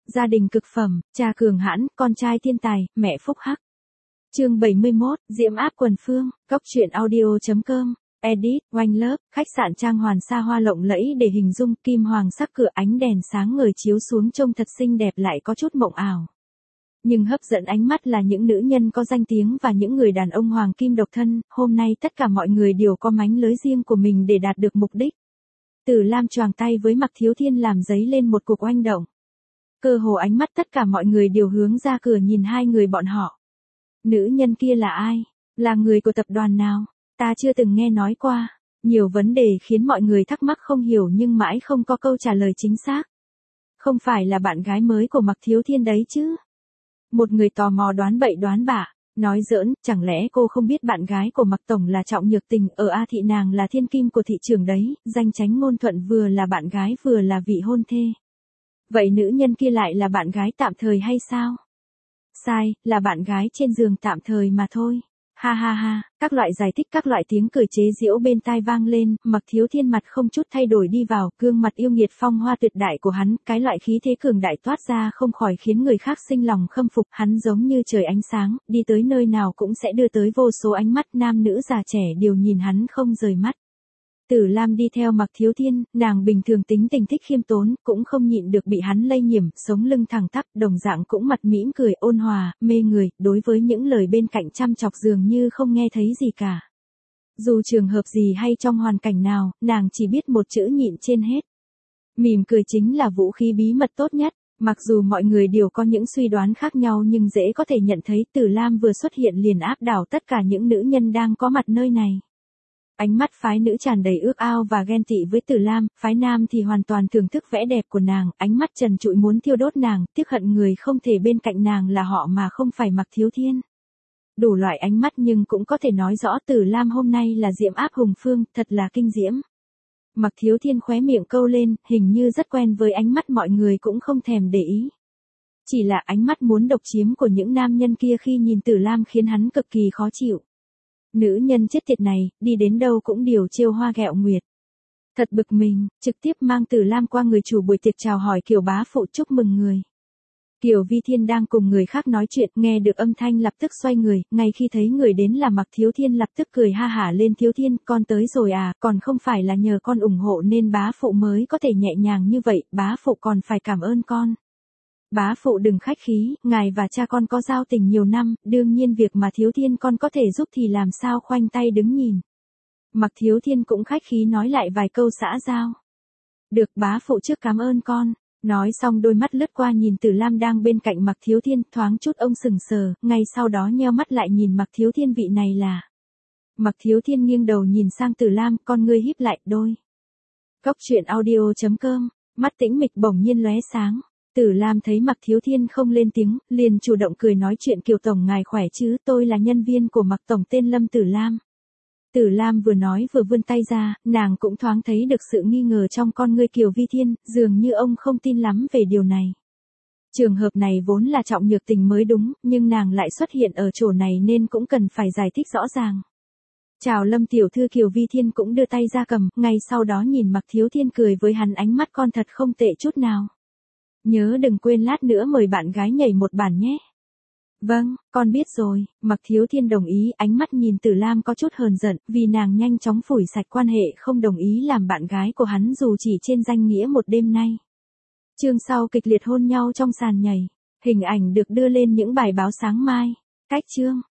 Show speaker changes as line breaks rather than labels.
Gia đình cực phẩm, cha cường hãn, con trai thiên tài, mẹ phúc hắc. Chương 71, Diễm áp quần phương, Cốc truyện audio.com. Edit, Oanh Lớp, khách sạn trang hoàn xa hoa lộng lẫy để hình dung, kim hoàng sắc cửa, ánh đèn sáng ngời chiếu xuống trông thật xinh đẹp lại có chút mộng ảo. Nhưng hấp dẫn ánh mắt là những nữ nhân có danh tiếng và những người đàn ông hoàng kim độc thân, hôm nay tất cả mọi người đều có mánh lới riêng của mình để đạt được mục đích. Tử Lam choàng tay với Mạc Thiếu Thiên làm dấy lên một cuộc oanh động. Cơ hồ ánh mắt tất cả mọi người đều hướng ra cửa nhìn hai người bọn họ. Nữ nhân kia là ai? Là người của tập đoàn nào? Ta chưa từng nghe nói qua. Nhiều vấn đề khiến mọi người thắc mắc không hiểu nhưng mãi không có câu trả lời chính xác. Không phải là bạn gái mới của Mạc Thiếu Thiên đấy chứ? Một người tò mò đoán bậy đoán bạ, nói giỡn, chẳng lẽ cô không biết bạn gái của Mạc Tổng là Trọng Nhược Tình, ở A Thị nàng là thiên kim của thị trường đấy, danh chánh ngôn thuận, vừa là bạn gái vừa là vị hôn thê. Vậy nữ nhân kia lại là bạn gái tạm thời hay sao? Sai, là bạn gái trên giường tạm thời mà thôi. Ha ha ha, các loại giải thích, các loại tiếng cười chế giễu bên tai vang lên, Mạc Thiếu Thiên mặt không chút thay đổi đi vào, gương mặt yêu nghiệt phong hoa tuyệt đại của hắn, cái loại khí thế cường đại toát ra không khỏi khiến người khác sinh lòng khâm phục, hắn giống như trời ánh sáng, đi tới nơi nào cũng sẽ đưa tới vô số ánh mắt, nam nữ già trẻ đều nhìn hắn không rời mắt. Tử Lam đi theo Mạc Thiếu Thiên, nàng bình thường tính tình thích khiêm tốn, cũng không nhịn được bị hắn lây nhiễm, sống lưng thẳng tắp, đồng dạng cũng mặt mỉm cười ôn hòa, mê người, đối với những lời bên cạnh chăm chọc dường như không nghe thấy gì cả. Dù trường hợp gì hay trong hoàn cảnh nào, nàng chỉ biết một chữ nhịn trên hết. Mỉm cười chính là vũ khí bí mật tốt nhất. Mặc dù mọi người đều có những suy đoán khác nhau nhưng dễ có thể nhận thấy Tử Lam vừa xuất hiện liền áp đảo tất cả những nữ nhân đang có mặt nơi này. Ánh mắt phái nữ tràn đầy ước ao và ghen tị với Tử Lam, phái nam thì hoàn toàn thưởng thức vẻ đẹp của nàng, ánh mắt trần trụi muốn thiêu đốt nàng, tiếc hận người không thể bên cạnh nàng là họ mà không phải Mạc Thiếu Thiên. Đủ loại ánh mắt nhưng cũng có thể nói rõ Tử Lam hôm nay là diễm áp hùng phương, thật là kinh diễm. Mạc Thiếu Thiên khóe miệng câu lên, hình như rất quen với ánh mắt mọi người cũng không thèm để ý. Chỉ là ánh mắt muốn độc chiếm của những nam nhân kia khi nhìn Tử Lam khiến hắn cực kỳ khó chịu. Nữ nhân chết tiệt này, đi đến đâu cũng điều trêu hoa ghẹo nguyệt. Thật bực mình, trực tiếp mang Tử Lam qua người chủ buổi tiệc chào hỏi Kiều bá phụ chúc mừng người. Kiều Vi Thiên đang cùng người khác nói chuyện, nghe được âm thanh lập tức xoay người, ngay khi thấy người đến là Mạc Thiếu Thiên lập tức cười ha hả lên. Thiếu Thiên, con tới rồi à, còn không phải là nhờ con ủng hộ nên bá phụ mới có thể nhẹ nhàng như vậy, bá phụ còn phải cảm ơn con. Bá phụ đừng khách khí, ngài và cha con có giao tình nhiều năm, đương nhiên việc mà Thiếu Thiên con có thể giúp thì làm sao khoanh tay đứng nhìn. Mạc Thiếu Thiên cũng khách khí nói lại vài câu xã giao. Được, bá phụ trước cảm ơn con. Nói xong đôi mắt lướt qua nhìn Tử Lam đang bên cạnh Mạc Thiếu Thiên, thoáng chút ông sừng sờ, ngay sau đó nheo mắt lại nhìn Mạc Thiếu Thiên, vị này là. Mạc Thiếu Thiên nghiêng đầu nhìn sang Tử Lam, con ngươi híp lại, đôi. Cốc truyện audio.com, mắt tĩnh mịch bỗng nhiên lóe sáng. Tử Lam thấy Mạc Thiếu Thiên không lên tiếng, liền chủ động cười nói chuyện, Kiều Tổng ngài khỏe chứ, tôi là nhân viên của Mạc Tổng tên Lâm Tử Lam. Tử Lam vừa nói vừa vươn tay ra, nàng cũng thoáng thấy được sự nghi ngờ trong con ngươi Kiều Vi Thiên, dường như ông không tin lắm về điều này. Trường hợp này vốn là Trọng Nhược Tình mới đúng, nhưng nàng lại xuất hiện ở chỗ này nên cũng cần phải giải thích rõ ràng. Chào Lâm tiểu thư. Kiều Vi Thiên cũng đưa tay ra cầm, ngay sau đó nhìn Mạc Thiếu Thiên cười với hắn, ánh mắt con thật không tệ chút nào. Nhớ đừng quên lát nữa mời bạn gái nhảy một bản nhé. Vâng, con biết rồi. Mạc Thiếu Thiên đồng ý, ánh mắt nhìn Tử Lam có chút hờn giận, vì nàng nhanh chóng phủi sạch quan hệ, không đồng ý làm bạn gái của hắn dù chỉ trên danh nghĩa một đêm nay. Chương sau kịch liệt hôn nhau trong sàn nhảy. Hình ảnh được đưa lên những bài báo sáng mai. Cách chương.